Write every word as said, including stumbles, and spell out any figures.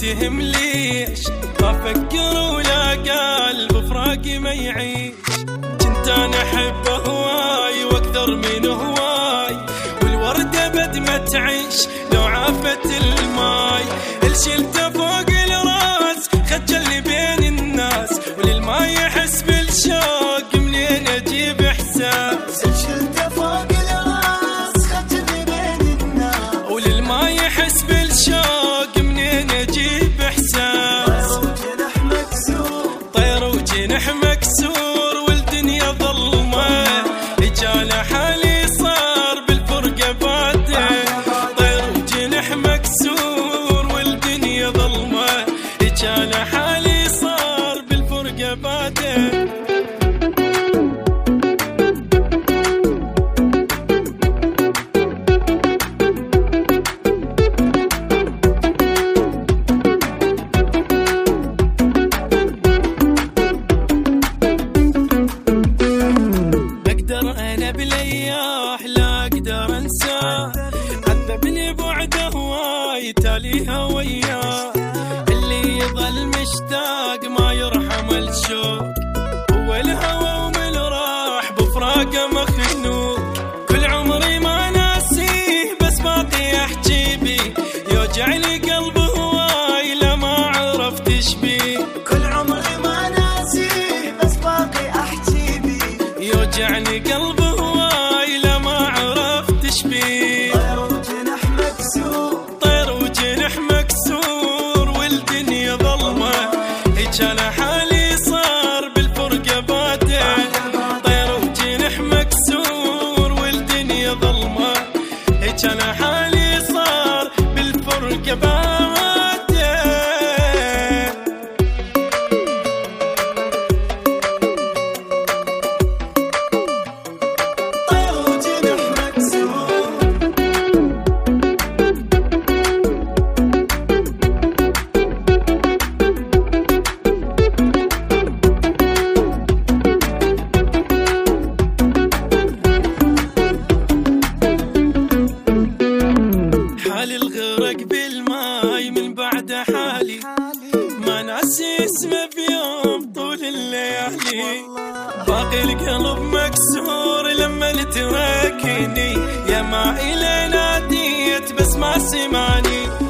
تهم ليش ما افكر ولا قلب فراقي ما يعيش. كنت انا احبه هواي واكثر من هواي، والوردة بد ما تعيش لو عافت الماي. الشلته فوق الراس خجلني بين الناس، وللما يحس بالشوق منين اجيب احساس. الشلته فوق الراس خجلني بين الناس، وللما يحس بالشوق منين اجيب احساس. طير وجنح مكسور، طير وجنح مكسور والدنيا ظلمه، اجال حالي صار بالفرقه باته. طير وجنح مكسور والدنيا ظلمه، اجال حالي صار بالفرقه باته. بلياح لا اقدر انساه، عذبني بعده هواي تاليها وياه. اللي يظل مشتاق ما يرحم الشوق، هو الهوى ومن راح بفراقه مخنوق. كل عمري ما ناسيه بس باقي احجي بيه، يوجعني قلبه هواي لما عرفت ايش بيه. كل عمري ما ناسيه بس باقي احجي بيه، يوجعني قلبه طير وجنح مكسور، طير وجنح مكسور والدنيا ظلمه، اجال حالي صار بالفرقه باته. طير وجنح مكسور والدنيا ظلمه، اجال حالي صار بالفرقه باته. حالي الغرق بالماي من بعد حالي، ما ناسي اسمه بيوم طول الليالي. باقي القلب مكسور لما تركني، يا ما إلي ناديت بس ما سمعني.